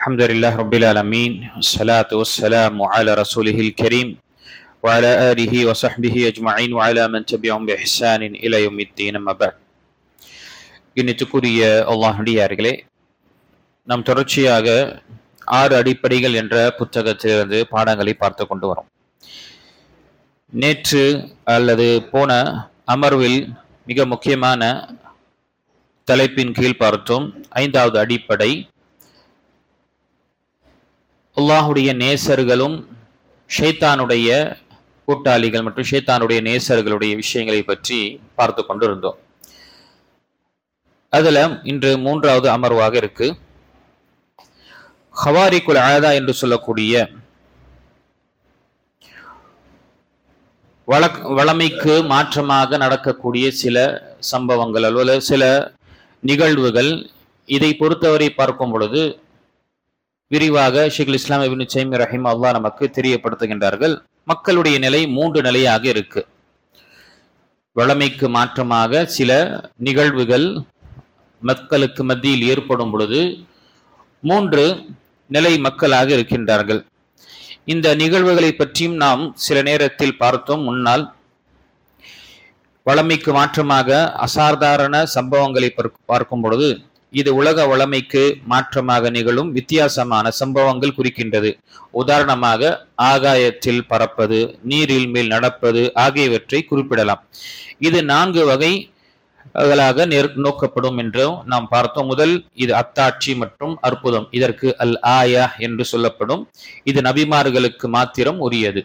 الحمد لله رب العالمين والصلاة والسلام على رسوله الكريم وعلى آله وصحبه أجمعين وعلى من تبعهم بإحسان إلى يوم الدين أما بعد. இன்னைக்குரிய அல்லாஹ்வுடையார்களே, நாம் தொடர்ச்சியாக 6 அடிப்படைகள் என்ற புத்தகத்திலிருந்து பாடங்களை பார்த்து கொண்டு வரோம். நேற்று அல்லது போன அமர்வில் மிக முக்கியமான தலைப்பின் கீழ் பார்த்தோம். 5வது அடிப்படை, அல்லாஹுடைய நேசர்களும் ஷைத்தானுடைய கூட்டாளிகள் மற்றும் ஷைத்தானுடைய நேசர்களுடைய விஷயங்களை பற்றி பார்த்து கொண்டிருந்தோம். அதுல இன்று 3வது அமர்வாக இருக்கு. ஹவாரிக்குல் ஆதா என்று சொல்லக்கூடிய வளமைக்கு மாற்றமாக நடக்கக்கூடிய சில சம்பவங்கள் அல்லது சில நிகழ்வுகள், இதை பொறுத்தவரை பார்க்கும் பொழுது விரிவாக ஷேகுல் இஸ்லாம் இப்னு தைமிய்யா ரஹிமஹுல்லாஹ் நமக்கு தெரியப்படுத்துகின்றார்கள். மக்களுடைய நிலை 3 நிலையாக இருக்கு. வளமைக்கு மாற்றமாக சில நிகழ்வுகள் மக்களுக்கு மத்தியில் ஏற்படும் பொழுது 3 நிலை மக்களாக இருக்கின்றார்கள். இந்த நிகழ்வுகளை பற்றியும் நாம் சில நேரத்தில் பார்த்தோம். முன்னால் வளமைக்கு மாற்றமாக அசாதாரண சம்பவங்களை பார்க்கும் பொழுது இது உலக வளமைக்கு மாற்றமாக நிகழும் வித்தியாசமான சம்பவங்கள் குறிக்கின்றது. உதாரணமாக ஆகாயத்தில் பறப்பது, நீரில் மேல் நடப்பது ஆகியவற்றை குறிப்பிடலாம். இது 4 வகைகளாக நோக்கப்படும் என்றும் நாம் பார்த்தோம். முதல், இது அத்தாட்சி மற்றும் அற்புதம். இதற்கு அல் ஆயா என்று சொல்லப்படும். இது நபிமார்களுக்கு மாத்திரம் உரியது.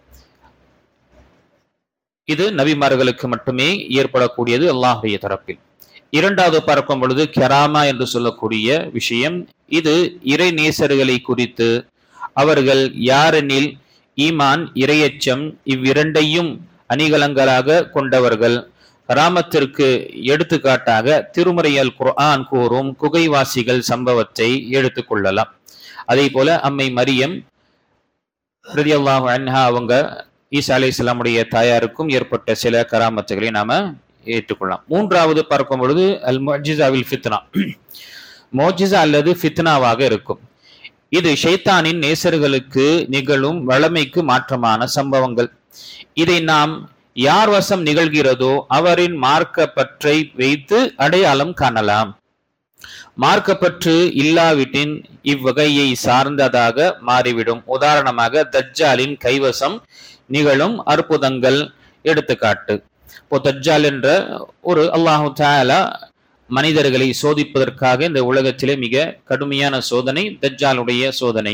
இது நபிமார்களுக்கு மட்டுமே ஏற்படக்கூடியது அல்லாஹ்வுடைய தரப்பில். 2வது பார்க்கும் பொழுது கராமா என்று சொல்லக்கூடிய விஷயம். இது இறை நேசர்களை குறித்து, அவர்கள் யாரெனில் ஈமான், இறையச்சம் இவ்விரண்டையும் அணிகலங்களாக கொண்டவர்கள். கராமத்திற்கு எடுத்துக்காட்டாக திருமறையில் குர்ஆன் கூறும் குகைவாசிகள் சம்பவத்தை எடுத்துக்கொள்ளலாம். அதே போல அம்மை மரியம் ரலியல்லாஹு அன்ஹா அவங்க ஈசா அலைஹிஸ்ஸலாமுடைய தாயாருக்கும் ஏற்பட்ட சில கராமத்துகளை நாம ஏற்றுக்கொள்ளலாம். 3வது பார்க்கும் பொழுது அல் முஅஜிஸாவில் ஃபித்னா, முஅஜிஸா அல்லது ஃபித்னாவாக இருக்கும். இது ஷைத்தானின் நேசர்களுக்கு நிகழும் வளமைக்கு மாற்றமான சம்பவங்கள். இதை நாம் யார் வசம் நிகழ்கிறதோ அவரின் மார்க்கப்பற்றை வைத்து அடையாளம் காணலாம். மார்க்கப்பற்று இல்லாவிட்டின் இவ்வகையை சார்ந்ததாக மாறிவிடும். உதாரணமாக தஜ்ஜாலின் கைவசம் நிகழும் அற்புதங்கள் எடுத்துக்காட்டு. இப்போ தஜ்ஜால் என்ற ஒரு அல்லாஹு தஆலா மனிதர்களை சோதிப்பதற்காக இந்த உலகத்திலே மிக கடுமையான சோதனை தஜ்ஜாலுடைய சோதனை.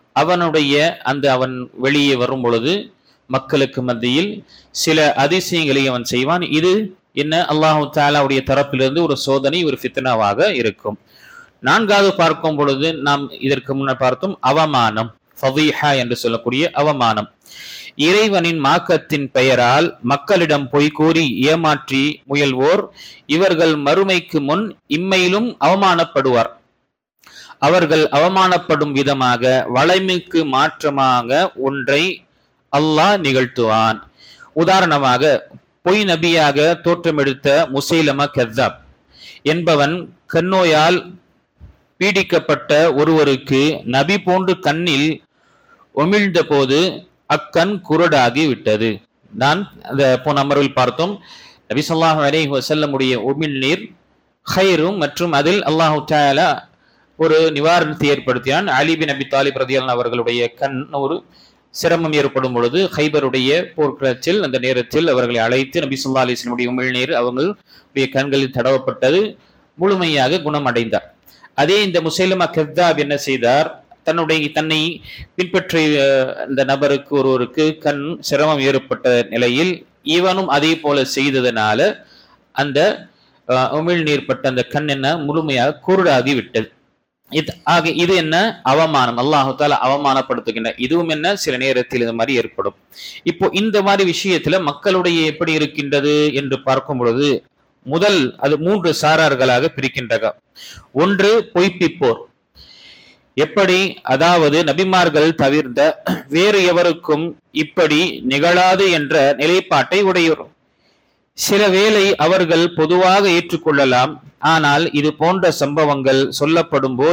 அவன் வெளியே வரும் பொழுது மக்களுக்கு மத்தியில் சில அதிசயங்களை அவன் செய்வான். இது என்ன? அல்லாஹு தஆலாவுடைய தரப்பிலிருந்து ஒரு சோதனை, ஒரு ஃபித்னாவாக இருக்கும். 4வது பார்க்கும் பொழுது நாம் இதற்கு முன்னர் பார்த்தோம் அவமானம், ஃபதீஹா என்று சொல்லக்கூடிய அவமானம். இறைவனின் மார்க்கத்தின் பெயரால் மக்களிடம் பொய் கூறி ஏமாற்றி முயல்வோர் இவர்கள் மறுமைக்கு முன் இம்மையிலும் அவமானப்படுவார். அவர்கள் அவமானப்படும் விதமாக வளமைக்கு மாற்றமாக ஒன்றை அல்லாஹ் நிகழ்த்துவான். உதாரணமாக பொய் நபியாக தோற்றமெடுத்த முசைலமா கஸ்ஸாப் என்பவன் கண்ணோயால் பீடிக்கப்பட்ட ஒருவருக்கு நபி போன்று கண்ணில் உமிழ்ந்த போது அக்கண் குருடாகி விட்டது. நான் அந்த போன அமர்வில் பார்த்தோம். நபி ஸல்லல்லாஹு அலைஹி வஸல்லமுடைய உமிழ்நீர் ஹைரும் மற்றும் அதில் அல்லாஹு தஆலா ஒரு நிவாரணத்தை ஏற்படுத்தினான். அலி பின் அபி தாலிப் ரலியல்லாஹு அவர்களுடைய கண் ஒரு சிரமம் ஏற்படும் பொழுது ஹைபருடைய போர்க்களத்தில் அந்த நேரத்தில் அவர்களை அழைத்து நபி ஸல்லல்லாஹு அலைஹி வஸல்லமுடைய உமிழ்நீர் அவங்களுடைய கண்களில் தடவப்பட்டது. முழுமையாக குணமடைந்தார். அதே இந்த முசைலமா கஸ்ஸாப் என்ன செய்தார்? தன்னை பின்பற்றிய இந்த நபருக்கு ஒருவருக்கு கண் சிரமம் ஏற்பட்ட நிலையில் இவனும் அதே போல செய்ததனால அந்த உமிழ்நீர் பட்ட அந்த கண் என்ன முழுமையாக குருடாகி விட்டது. இது என்ன? அவமானம். அல்லாஹு தஆலா அவமானப்படுத்துகின்ற இதுவும் என்ன? சில நேரத்தில் இந்த மாதிரி ஏற்படும். இப்போ இந்த மாதிரி விஷயத்துல மக்களுடைய எப்படி இருக்கின்றது என்று பார்க்கும் பொழுது முதல் அது 3 சாரார்களாக பிரிக்கின்றன. ஒன்று, பொய்ப்பிப்போர். எப்படி? அதாவது நபிமார்கள் தவிர்த்த வேறு எவருக்கும் இப்படி நிகழாது என்ற நிலைப்பாட்டை உடையோர். சில வேளை அவர்கள் பொதுவாக ஏற்றுக்கொள்ளலாம். ஆனால் இது போன்ற சம்பவங்கள் சொல்லப்படும் போது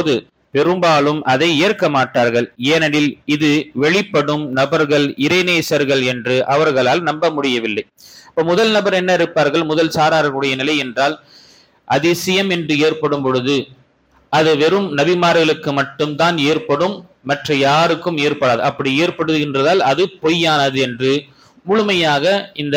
பெரும்பாலும் அதை ஏற்க மாட்டார்கள். ஏனெனில் இது வெளிப்படும் நபர்கள் இறைநேசர்கள் என்று அவர்களால் நம்ப முடியவில்லை. இப்ப முதல் நபர் என்ன இருப்பார்கள்? முதல் சாரார்களுடைய நிலை என்றால், அதிசயம் என்று ஏற்படும் பொழுது அது வெறும் நபிமார்களுக்கு மட்டும்தான் ஏற்படும், மற்ற யாருக்கும் ஏற்படாது. அப்படி ஏற்படுகின்றதால் அது பொய்யானது என்று முழுமையாக இந்த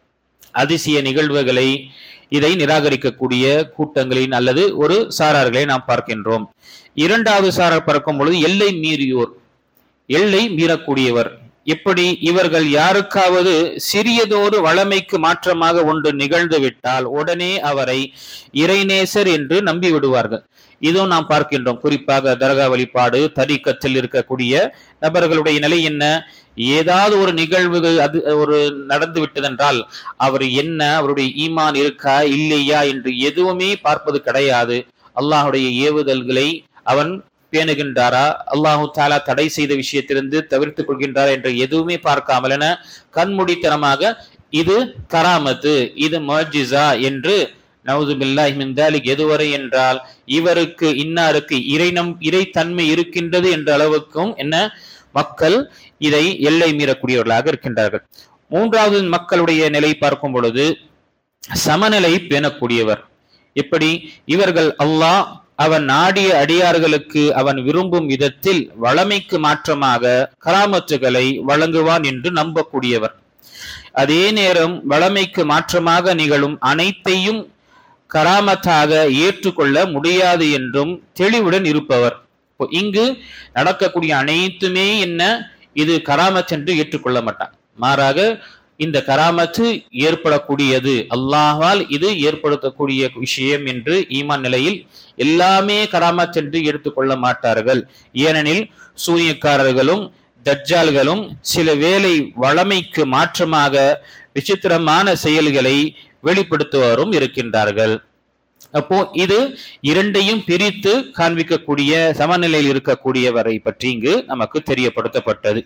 அதிசய நிகழ்வுகளை இதை நிராகரிக்கக்கூடிய கூட்டங்களின் அல்லது ஒரு சாரார்களை நாம் பார்க்கின்றோம். இரண்டாவது சாரார் பார்க்கும் பொழுது எல்லை மீறியோர், எல்லை மீறக்கூடியவர். எப்படி? இவர்கள் யாருக்காவது சிறியதோடு வளமைக்கு மாற்றமாக ஒன்று நிகழ்ந்து விட்டால் உடனே அவரை இறைநேசர் என்று நம்பி விடுவார்கள். இதுவும் நாம் பார்க்கின்றோம். குறிப்பாக தர்கா வழிபாடு, தரிக்கத்தில் இருக்கக்கூடிய நபர்களுடைய நிலை என்ன? ஏதாவது ஒரு நிகழ்வுகள் அது ஒரு நடந்து விட்டதென்றால் அவர் என்ன, அவருடைய ஈமான் இருக்கா இல்லையா என்று எதுவுமே பார்ப்பது கிடையாது. அல்லாஹுடைய ஏவுதல்களை அவன் பேணுகின்றாரா, அல்லாஹு தாலா தடை செய்த விஷயத்திலிருந்து தவிர்த்துக் கொள்கின்றாரா என்று எதுவுமே பார்க்காமல் என கண்மூடித்தனமாக இது கராமத்து, இது முஅஜிஸா என்று நவுது பில்லாஹி மின் தாலிக் எதுவரை என்றால் இவருக்கு இன்னாருக்கு இறைத்தன்மை இருக்கின்றது என்ற அளவுக்கும் என்ன மக்கள் இதை எல்லை மீறக்கூடியவர்களாக இருக்கின்றார்கள். மூன்றாவது மக்களுடைய நிலை பார்க்கும் பொழுது சமநிலை பேணக்கூடியவர். எப்படி? இவர்கள் அல்லாஹ் அவன் நாடிய அடியார்களுக்கு அவன் விரும்பும் விதத்தில் வளமைக்கு மாற்றமாக கராமத்துகளை வழங்குவான் என்று நம்பக்கூடியவர். அதே நேரம் வளமைக்கு மாற்றமாக நிகழும் அனைத்தையும் கராமத்தாக ஏற்றுக்கொள்ள முடியாது என்றும் தெளிவுடன் இருப்பவர். இங்கு நடக்கக்கூடிய அனைத்துமே என்ன, இது கராமத் என்று ஏற்றுக்கொள்ள மாட்டான். மாறாக இந்த கராமத்து ஏற்படக்கூடியது அல்லாஹ்வால் இது ஏற்படுத்தக்கூடிய விஷயம் என்று ஈமான் நிலையில் எல்லாமே கராமத் என்று எடுத்துக்கொள்ள மாட்டார்கள். ஏனெனில் சூனியக்காரர்களும் தஜ்ஜால்களும் சில வேளை வளமைக்கு மாற்றமாக விசித்திரமான செயல்களை வெளிப்படுத்துவரும் இருக்கின்றார்கள். அப்போ இது இரண்டையும் பிரித்து காண்பிக்கக்கூடிய சமநிலையில் இருக்கக்கூடியவரை பற்றி இங்கு நமக்கு தெரியப்படுத்தப்பட்டது.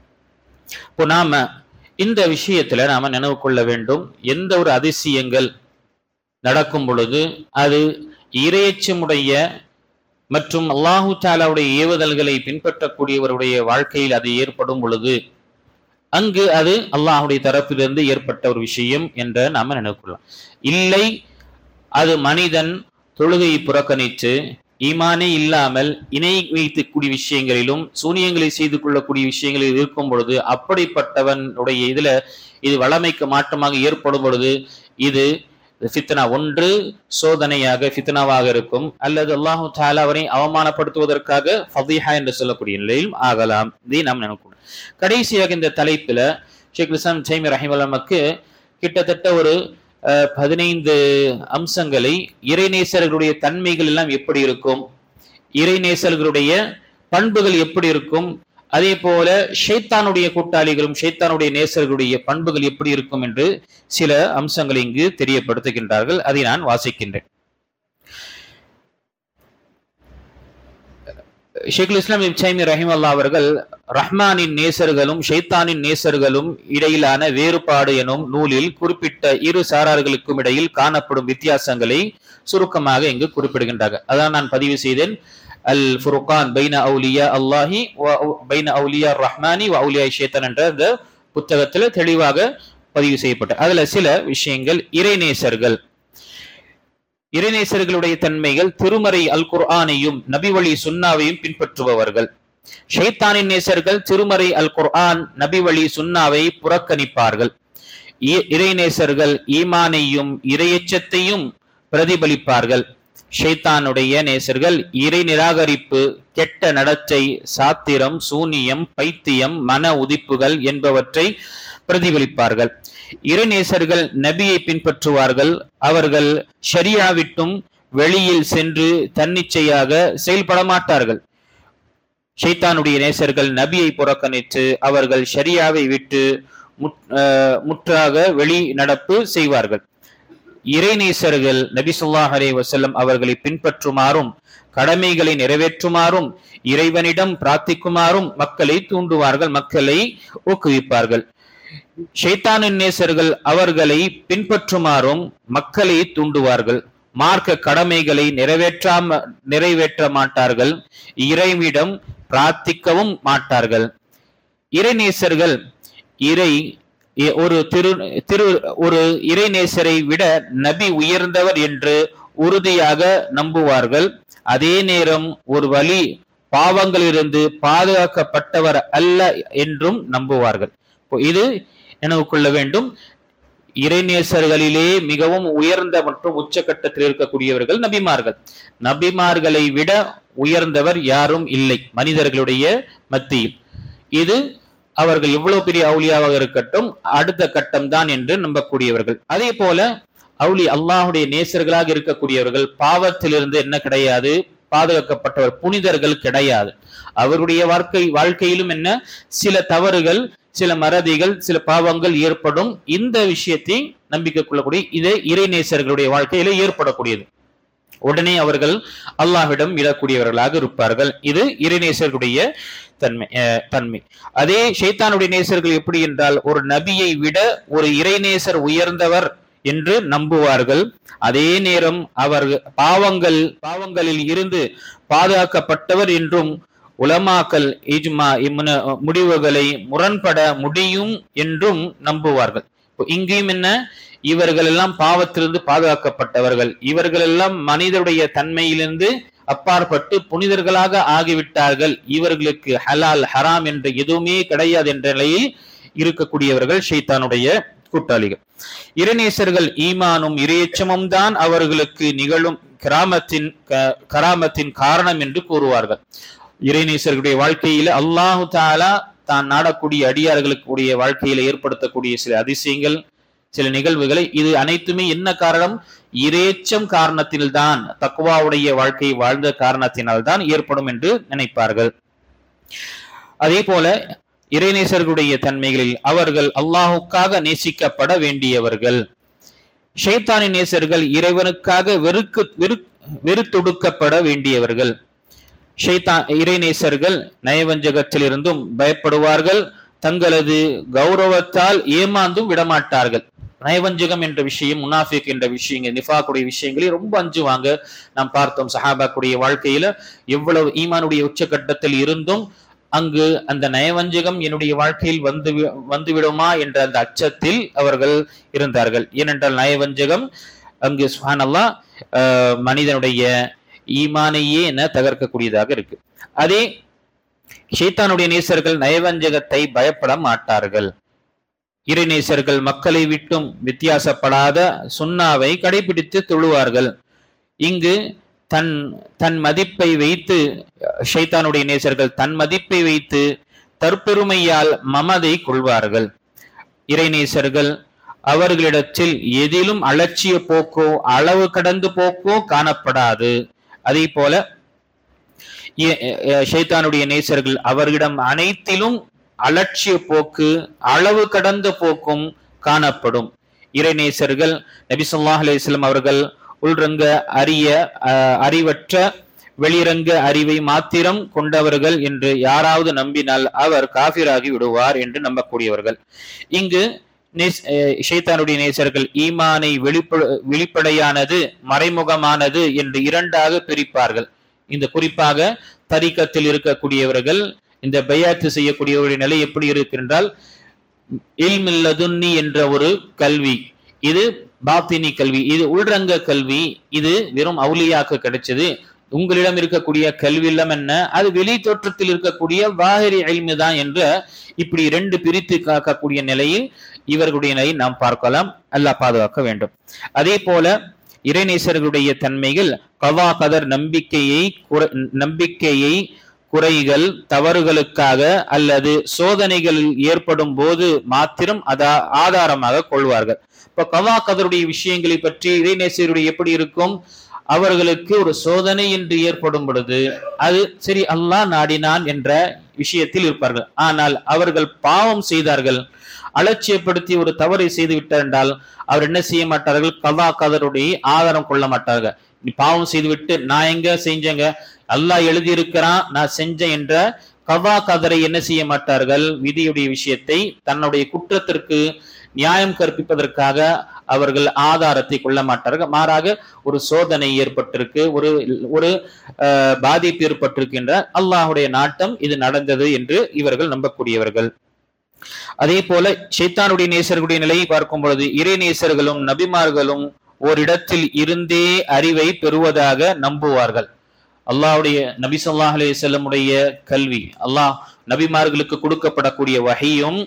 இப்போ நாம இந்த விஷயத்துல நாம நினைவு கொள்ள வேண்டும், எந்த ஒரு அதிசயங்கள் நடக்கும் பொழுது அது இறையச்சமுடைய மற்றும் அல்லாஹு தாலாவுடைய ஏவுதல்களை பின்பற்றக்கூடியவருடைய வாழ்க்கையில் அது ஏற்படும் பொழுது அங்கு அது அல்லாஹுடைய தரப்பிலிருந்து ஏற்பட்ட ஒரு விஷயம் என்ற நாம நினைவு கொள்ளலாம். இல்லை, அது மனிதன் தொழுகையை புறக்கணித்து ஈமானே இல்லாமல் இணை வைக்கக்கூடிய விஷயங்களிலும் சூனியங்களை செய்து கொள்ளக்கூடிய விஷயங்களில் இருக்கும் பொழுது அப்படிப்பட்டவனுடைய இதுல இது வளமைக்கு மாற்றமாக ஏற்படும் பொழுது இது ஃபித்னா, ஒன்று சோதனையாக ஃபித்னாவாக இருக்கும், அல்லது அல்லாஹு தஆலா அவரை அவமானப்படுத்துவதற்காக ஃபதீஹா என்று சொல்லக்கூடிய நிலையில் ஆகலாம். இதை நாம் நினைக்கணும். கடைசியாக இந்த தலைப்புல ஷேக் இஸ்லாம் தைமி ரஹிமஹுல்லாஹ்வுக்கு கிட்டத்தட்ட ஒரு 15 அம்சங்களை, இறைநேசர்களுடைய தன்மைகள் எல்லாம் எப்படி இருக்கும், இறைநேசர்களுடைய பண்புகள் எப்படி இருக்கும், அதே போல ஷைத்தானுடைய கூட்டாளிகளும் ஷைத்தானுடைய நேசர்களுடைய பண்புகள் எப்படி இருக்கும் என்று சில அம்சங்களை இங்கு தெரியப்படுத்துகின்றார்கள். அதை நான் வாசிக்கின்றேன். ஷேகுல் இஸ்லாம் இப்னு தைமிய்யா ரஹிமஹுல்லாஹ் அவர்கள் ரஹ்மானின் நேசர்களும் ஷைத்தானின் நேசர்களும் இடையிலான வேறுபாடு எனும் நூலில் குறிப்பிட்ட இரு சாரார்களுக்கும் இடையில் காணப்படும் வித்தியாசங்களை சுருக்கமாக இங்கு குறிப்பிடுகின்றார்கள். அதான் நான் பதிவு செய்தேன். அல் ஃபுர்கான் பைன அவுலியா அல்லாஹி பைன அவுலியா ரஹ்மானி வ அவுலியா ஷைத்தான் என்ற அந்த புத்தகத்தில் தெளிவாக பதிவு செய்யப்பட்ட அதுல சில விஷயங்கள். இறைநேசர்களுடைய தன்மைகள்: திருமறை அல் குர்ஆனையும் நபி வழி சுன்னாவையும் பின்பற்றுபவர்கள். ஷைத்தானின் நேசர்கள் திருமறை அல் குர்ஆன் நபி வழி சுன்னாவை புறக்கணிப்பார்கள். இறைநேசர்கள் ஈமானையும் இறையச்சத்தையும் பிரதிபலிப்பார்கள். ஷைத்தானுடைய நேசர்கள் இறை நிராகரிப்பு, கெட்ட நடத்தை, சாத்திரம், சூனியம், பைத்தியம், மன உதிப்புகள் என்பவற்றை பிரதிபலிப்பார்கள். இறைநேசர்கள் நபியை பின்பற்றுவார்கள். அவர்கள் ஷரியா விட்டும் வெளியில் சென்று தன்னிச்சையாக செயல்பட மாட்டார்கள். ஷைத்தானுடைய நேசர்கள் நபியை புறக்கணித்து அவர்கள் ஷரியாவை விட்டு முற்றாக வெளி நடப்பு செய்வார்கள். இறைநேசர்கள் நபி ஸல்லல்லாஹு அலைஹி வஸல்லம் அவர்களை பின்பற்றுமாறும் கடமைகளை நிறைவேற்றுமாறும் இறைவனிடம் பிரார்த்திக்குமாறும் மக்களை தூண்டுவார்கள், மக்களை ஊக்குவிப்பார்கள். ஷைத்தானின் நேசர்கள் அவர்களை பின்பற்றுமாறும் மக்களை தூண்டுவார்கள், மார்க்க கடமைகளை நிறைவேற்ற மாட்டார்கள், இறைவிடம் பிரார்த்திக்கவும் மாட்டார்கள். இறைநேசர்கள் ஒரு இறைநேசரை விட நபி உயர்ந்தவர் என்று உறுதியாக நம்புவார்கள். அதே நேரம் ஒரு வழி பாவங்களிலிருந்து பாதுகாக்கப்பட்டவர் அல்ல என்றும் நம்புவார்கள். இது நினைவு கொள்ள வேண்டும். இறைநேசர்களிலே மிகவும் உயர்ந்த மற்றும் உச்சகட்டத்தில் இருக்கக்கூடியவர்கள் நபிமார்கள். நபிமார்களை விட உயர்ந்தவர் யாரும் இல்லை மனிதர்களுடைய மத்தியில். இது அவர்கள் எவ்வளவு பெரிய அவுலியாவாக இருக்கட்டும் அடுத்த கட்டம் தான் என்று நம்பக்கூடியவர்கள். அதே போல அல்லாஹுடைய நேசர்களாக இருக்கக்கூடியவர்கள் பாவத்திலிருந்து என்ன கிடையாது, பாதுகாக்கப்பட்டவர், புனிதர்கள் கிடையாது. அவருடைய வாழ்க்கையிலும் என்ன சில தவறுகள், சில மறதிகள், சில பாவங்கள் ஏற்படும். இந்த விஷயத்தை நம்பிக்கை கொள்ளக்கூடிய இது இறைநேசர்களுடைய வாழ்க்கையில ஏற்படக்கூடியது. உடனே அவர்கள் அல்லாஹ்விடம் விடக்கூடியவர்களாக இருப்பார்கள். இது இறைநேசர்களுடைய தன்மை. அதே ஷைத்தானுடைய நேசர்கள் எப்படி என்றால், ஒரு நபியை விட ஒரு இறைநேசர் உயர்ந்தவர் என்று நம்புவார்கள். அதே நேரம் அவர்கள் பாவங்களில் இருந்து பாதுகாக்கப்பட்டவர் என்றும், உலமாக்கல் இஜ்மா முடிவுகளை முரண்பட முடியும் என்றும் நம்புவார்கள். இங்கேயும் என்ன, இவர்கள் எல்லாம் பாவத்திலிருந்து பாதுகாக்கப்பட்டவர்கள், இவர்கள் எல்லாம் மனிதனுடைய தன்மையிலிருந்து அப்பாற்பட்டு புனிதர்களாக ஆகிவிட்டார்கள், இவர்களுக்கு ஹலால் ஹராம் என்று எதுவுமே கிடையாது என்ற நிலையில் இருக்கக்கூடியவர்கள் ஷைத்தானுடைய கூட்டாளிகள். இறைநேசர்கள் ஈமானும் இறையச்சமும் தான் அவர்களுக்கு நிகழும் கராமத்தின் காரணம் என்று கூறுவார்கள். இறைநேசர்களுடைய வாழ்க்கையில அல்லாஹு தஆலா தான் நாடக்கூடிய அடியார்களுடைய வாழ்க்கையில ஏற்படுத்தக்கூடிய சில அதிசயங்கள், சில நிகழ்வுகளை, இது அனைத்துமே என்ன காரணம்? இறையச்சம் காரணத்தில்தான், தக்வாவுடைய வாழ்க்கையை வாழ்ந்த காரணத்தினால்தான் ஏற்படும் என்று நினைப்பார்கள். அதே போல இறைநேசர்களுடைய தன்மைகளில் அவர்கள் அல்லாஹுக்காக நேசிக்கப்பட வேண்டியவர்கள். ஷைத்தானின் நேசர்கள் இறைவனுக்காக வெறுத்தொடுக்கப்பட வேண்டியவர்கள். இறைநேசர்கள் நயவஞ்சகத்திலிருந்தும் பயப்படுவார்கள், தங்களது கௌரவத்தால் ஏமாந்தும் விடமாட்டார்கள். நயவஞ்சகம் என்ற விஷயம், முனாஃபிக் என்ற விஷயங்கள், நிஃபாக்குடைய விஷயங்களே ரொம்ப அஞ்சுவாங்க. நாம் பார்த்தோம் சஹாபாக்குடைய வாழ்க்கையில எவ்வளவு ஈமானுடைய உச்சகட்டத்தில் இருந்தும் அங்கு அந்த நயவஞ்சகம் என்னுடைய வாழ்க்கையில் வந்துவிடுமா என்ற அந்த அச்சத்தில் அவர்கள் இருந்தார்கள். ஏனென்றால் நயவஞ்சகம் அங்கு சுப்ஹானல்லாஹ் மனிதனுடைய ஈமானையே என தகர்க்கக்கூடியதாக இருக்கு. அதே ஷைத்தானுடைய நேசர்கள் நயவஞ்சகத்தை பயப்பட மாட்டார்கள். இறைநேசர்கள் மக்களை விட்டும் வித்தியாசப்படாத சுன்னாவை கடைபிடித்து தொழுவார்கள். இங்கு தன் மதிப்பை வைத்து ஷைத்தானுடைய நேசர்கள் தன் மதிப்பை வைத்து தற்பெருமையால் மமதை கொள்வார்கள். இறைநேசர்கள் அவர்களிடத்தில் எதிலும் அலட்சிய போக்கோ அளவு கடந்து போக்கோ காணப்படாது. அதே போல ஷைத்தானுடைய நேசர்கள் அவர்களிடம் அனைத்திலும் அலட்சிய போக்கு, அளவு கடந்த போக்கும் காணப்படும். இறைநேசர்கள் நபி ஸல்லல்லாஹு அலைஹி வஸல்லம் அவர்கள் உள்ரங்க அறிவற்ற வெளிரங்க அறிவை மாத்திரம் கொண்டவர்கள் என்று யாராவது நம்பினால் அவர் காஃபிராகி விடுவார் என்று நம்பக்கூடியவர்கள். இங்கு ஷைத்தானுடைய நேசர்கள் ஈமானை வெளிப்படையானது, மறைமுகமானது என்று இரண்டாக பிரிப்பார்கள். இந்த குறிப்பாக தரிக்கத்தில் இருக்கக்கூடியவர்கள், இந்த பையாத்து செய்யக்கூடியவருடைய நிலை எப்படி இருக்கின்றால், இல்முல் லதுன்னி என்ற ஒரு கல்வி, இது பாத்தினி கல்வி, இது உள்ரங்க கல்வி, இது வெறும் அவுலியாக்கு கிடைச்சது. உங்களிடம் இருக்கக்கூடிய கல்வி இல்லம் என்ன, அது வெளி தோற்றத்தில் இருக்கக்கூடிய வாஹிரி இல்மு தான் என்ற இப்படி இரண்டு பிரித்து காக்கக்கூடிய நிலையில் இவர்களுடைய நிலையை நாம் பார்க்கலாம். அல்லாஹ் பாதுகாக்க வேண்டும். அதே போல இறைநேசர்களுடைய தன்மைகள் கவா கதர் நம்பிக்கையை குறைகள், தவறுகளுக்காக அல்லது சோதனைகளில் ஏற்படும் போது மாத்திரம் ஆதாரமாக கொள்வார்கள். இப்ப கவா கதருடைய விஷயங்களை பற்றி இறைநேசருடைய எப்படி இருக்கும்? அவர்களுக்கு ஒரு சோதனை என்று ஏற்படும் பொழுது அது சரி அல்லாஹ் நாடினான் என்ற விஷயத்தில் இருப்பார்கள். ஆனால் அவர்கள் பாவம் செய்தார்கள், அலட்சியப்படுத்தி ஒரு தவறை செய்து விட்டார் என்றால் அவர் என்ன செய்ய மாட்டார்கள்? கவா கதருடைய ஆதாரம் கொள்ள மாட்டார்கள். நீ பாவம் செய்துவிட்டு நான் எங்க செஞ்சேங்க, அல்லாஹ் எழுதியிருக்கிறான் நான் செஞ்சேன் என்ற கவா கதரை என்ன செய்ய மாட்டார்கள்? விதியுடைய விஷயத்தை தன்னுடைய குற்றத்திற்கு நியாயம் கற்பிப்பதற்காக அவர்கள் ஆதாரத்தை கொள்ள மாட்டார்கள். மாறாக ஒரு சோதனை ஏற்பட்டிருக்கு, ஒரு ஒரு பாதிப்பு ஏற்பட்டிருக்கின்ற அல்லாஹுடைய நாட்டம் இது நடந்தது என்று இவர்கள் நம்பக்கூடியவர்கள். அதே போல ஷைத்தானுடைய நேசர்களுடைய நிலையை பார்க்கும் பொழுது இறை நேசர்களும் நபிமார்களும் ஓரிடத்தில் இருந்தே அறிவை பெறுவதாக நம்புவார்கள். அல்லாஹ்வுடைய நபி ஸல்லல்லாஹு அலைஹி வஸல்லம் உடைய கல்வி, அல்லாஹ் நபிமார்களுக்கு கொடுக்கப்படக்கூடிய வஹீயும்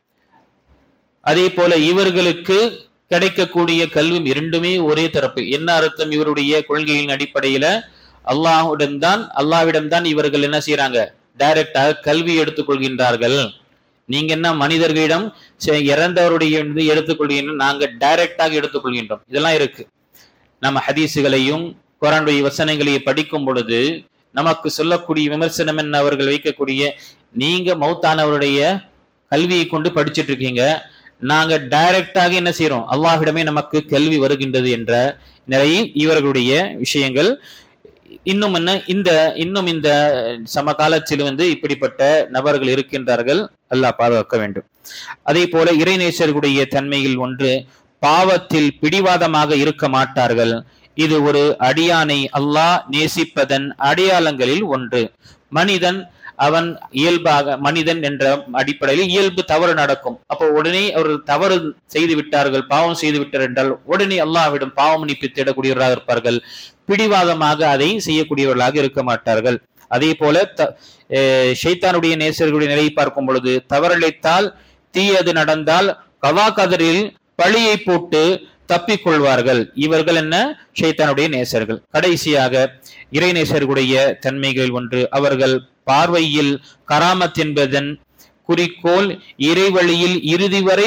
அதே போல இவர்களுக்கு கிடைக்கக்கூடிய கல்வியும் இரண்டுமே ஒரே தரப்பு. என்ன அர்த்தம்? இவருடைய கொள்கையின் அடிப்படையில அல்லாஹ்விடம்தான் இவர்கள் என்ன செய்யறாங்க? டைரக்டாக கல்வி எடுத்துக்கொள்கின்றார்கள். நீங்க என்ன மனிதர்களிடம் இறந்தவருடைய எடுத்துக்கொள்கின்ற, நாங்க டைரக்டாக எடுத்துக்கொள்கின்றோம். இதெல்லாம் இருக்கு. நம்ம ஹதீஸுகளையும் குர்ஆனுடைய வசனங்களையும் படிக்கும் பொழுது நமக்கு சொல்லக்கூடிய விமர்சனம் என்ன? அவர்கள் வைக்கக்கூடிய, நீங்க மௌத்தானவருடைய கல்வியை கொண்டு படிச்சுட்டு இருக்கீங்க, நாங்க டைரக்டாக என்ன செய்யறோம்? அல்லாஹ்விடமே நமக்கு கல்வி வருகின்றது என்ற நிறைய இவர்களுடைய விஷயங்கள். இன்னும் இந்த சமகாலத்தில் இப்படிப்பட்ட நபர்கள் இருக்கின்றார்கள். அல்லாஹ் பாதுகாக்க வேண்டும். அதே போல இறைநேசர்களுடைய தன்மையில் ஒன்று, பாவத்தில் பிடிவாதமாக இருக்க மாட்டார்கள். இது ஒரு அடியானை அல்லாஹ் நேசிப்பதன் அடையாளங்களில் ஒன்று. அவன் இயல்பாக மனிதன் என்ற அடிப்படையில் இயல்பு தவறு நடக்கும். அப்போ உடனே அவர் தவறு செய்து விட்டார்கள், பாவம் செய்து விட்டார் என்றால் உடனே அல்லாஹ்விடம் பாவ மன்னிப்பு தேடக்கூடியவர்களாக இருப்பார்கள். பிடிவாதமாக அதை செய்யக்கூடியவர்களாக இருக்க மாட்டார்கள். அதே போல ஷைத்தானுடைய நேசர்களுடைய நிலையை பார்க்கும் பொழுது, தவறளித்தால் தீயது நடந்தால் கவா கதரில் பழியை போட்டு தப்பிக்கொள்வார்கள். இவர்கள் என்ன? ஷைத்தானுடைய நேசர்கள். கடைசியாக இறை நேசர்களுடைய தன்மைகள் ஒன்று, அவர்கள் பார்வையில் கராமத் என்பதன் குறிக்கோள் இறைவழியில் இறுதி வரை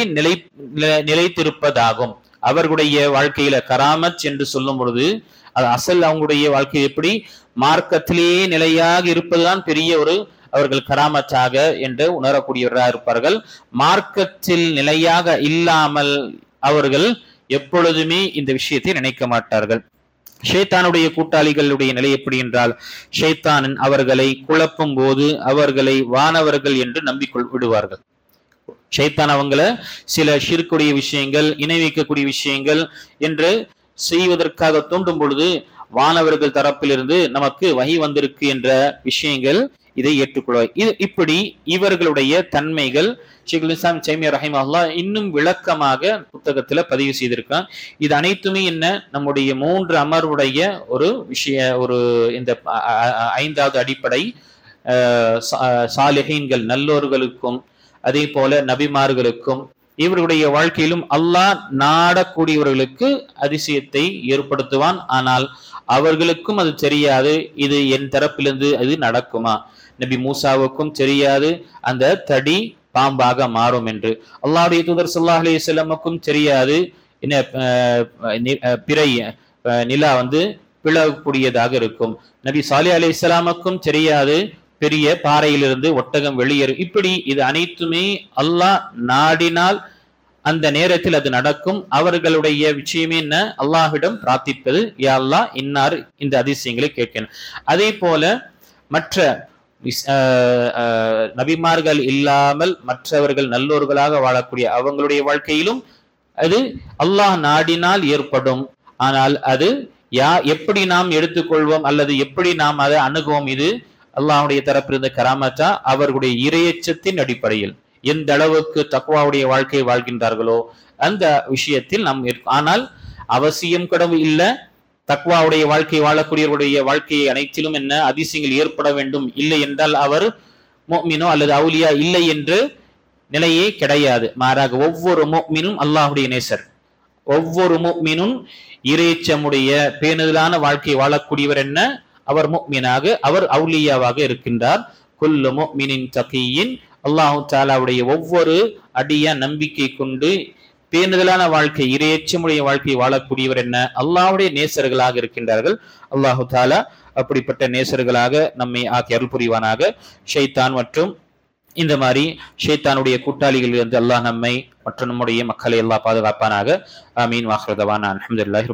நிலைத்திருப்பதாகும். அவர்களுடைய வாழ்க்கையில கராமத் என்று சொல்லும் பொழுது அது அசல் அவங்களுடைய வாழ்க்கை எப்படி மார்க்கத்திலேயே நிலையாக இருப்பதுதான் பெரிய ஒரு அவர்கள் கராமத்தாக என்று உணரக்கூடியவராக இருப்பார்கள். மார்க்கத்தில் நிலையாக இல்லாமல் அவர்கள் எப்பொழுதுமே இந்த விஷயத்தை நினைக்க மாட்டார்கள். ஷைத்தானுடைய கூட்டாளிகளுடைய நிலை எப்படி என்றால், ஷைத்தானன் அவர்களை குழப்பும் போது அவர்களை வானவர்கள் என்று விடுவார்கள். ஷைத்தான் அவங்கள சில ஷிர்க்குடைய விஷயங்கள், இணை வைக்கக்கூடிய விஷயங்கள் என்று செய்வதற்காக தூண்டும் பொழுது வானவர்கள் தரப்பிலிருந்து நமக்கு வஹி வந்திருக்கு என்ற விஷயங்கள் இதை ஏற்றுக்கொள்வார். இப்படி இவர்களுடைய தன்மைகள் ஷேகுல் இஸ்லாம் தைமியா ரஹிமஹுல்லாஹ் இன்னும் விளக்கமாக புத்தகத்துல பதிவு செய்திருக்கான். இது அனைத்துமே என்ன? நம்முடைய 3 அமர்வுடைய ஒரு இந்த 5வது அடிப்படை, சாலிஹீன்கள் நல்லோர்களுக்கும் அதே போல நபிமார்களுக்கும் இவர்களுடைய வாழ்க்கையிலும் அல்லாஹ் நாடக்கூடியவர்களுக்கு அதிசயத்தை ஏற்படுத்துவான். ஆனால் அவர்களுக்கும் அது தெரியாது, இது என் தரப்பிலிருந்து அது நடக்குமா. நபி மூசாவுக்கும் தெரியாது அந்த தடி பாம்பாக மாறும் என்று. அல்லாஹ்வுடைய தூதர் ஸல்லல்லாஹு அலைஹி வஸல்லமுக்கும் தெரியாது என்ன பிறை நிலா பிளக்கூடியதாக இருக்கும். நபி சாலிஹ் அலைஹிஸ்ஸலாமுக்கும் தெரியாது பெரிய பாறையிலிருந்து ஒட்டகம் வெளியேறும். இப்படி இது அனைத்துமே அல்லாஹ் நாடினால் அந்த நேரத்தில் அது நடக்கும். அவர்களுடைய விஷயமே என்ன? அல்லாஹ்விடம் பிரார்த்திப்பது, யா அல்லாஹ் இன்னார் இந்த அதிசயங்களை கேட்கணும். அதே போல மற்ற நபிமார்கள் இல்லாமல் மற்றவர்கள் நல்லோர்களாக வாழக்கூடிய அவங்களுடைய வாழ்க்கையிலும் அது அல்லாஹ் நாடினால் ஏற்படும். ஆனால் அது எப்படி நாம் எடுத்துக்கொள்வோம் அல்லது எப்படி நாம் அதை அணுகுவோம், இது அல்லாஹ்வுடைய தரப்பிலிருந்து கராமத்தா அவர்களுடைய இறையச்சத்தின் அடிப்படையில் எந்த அளவுக்கு தக்வாவுடைய வாழ்க்கையை வாழ்கின்றார்களோ அந்த விஷயத்தில் நாம் ஆனால் அவசியம் கடவுள் இல்லை. தக்வாவுடைய வாழ்க்கை வாழக்கூடியவருடைய வாழ்க்கையை அனைத்திலும் என்ன அதிசயங்கள் ஏற்பட வேண்டும், இல்லை என்றால் அவர் முஃமினோ அல்லது அவுலியா இல்லை என்று நிலையே கிடையாது. மாறாக ஒவ்வொரு முஃமினும் அல்லாஹ்வுடைய நேசர், ஒவ்வொரு முஃமினும் இறையச்சமுடைய பேணுதலான வாழ்க்கை வாழக்கூடியவர். என்ன? அவர் முஃமினாக, அவர் அவுலியாவாக இருக்கின்றார். குல்லு முஃமினின் தகியின், அல்லாஹு தஆலாவுடைய ஒவ்வொரு அடிய நம்பிக்கை கொண்டு பேணுதலான வாழ்க்கை இறையச்சமுடைய வாழ்க்கை வாழக்கூடியவர் என்ன? அல்லாஹ்வுடைய நேசர்களாக இருக்கின்றார்கள். அல்லாஹு தஆலா அப்படிப்பட்ட நேசர்களாக நம்மை ஆக்கி அருள் புரிவானாக. ஷைத்தான் மற்றும் இந்த மாதிரி ஷைத்தானுடைய கூட்டாளிகளிலிருந்து அல்லாஹ் நம்மை மற்றும் நம்முடைய மக்களை அல்லாஹ் பாதுகாப்பானாக. ஆமீன். வாஹிரு தவானா அல்ஹம்துலில்லாஹி.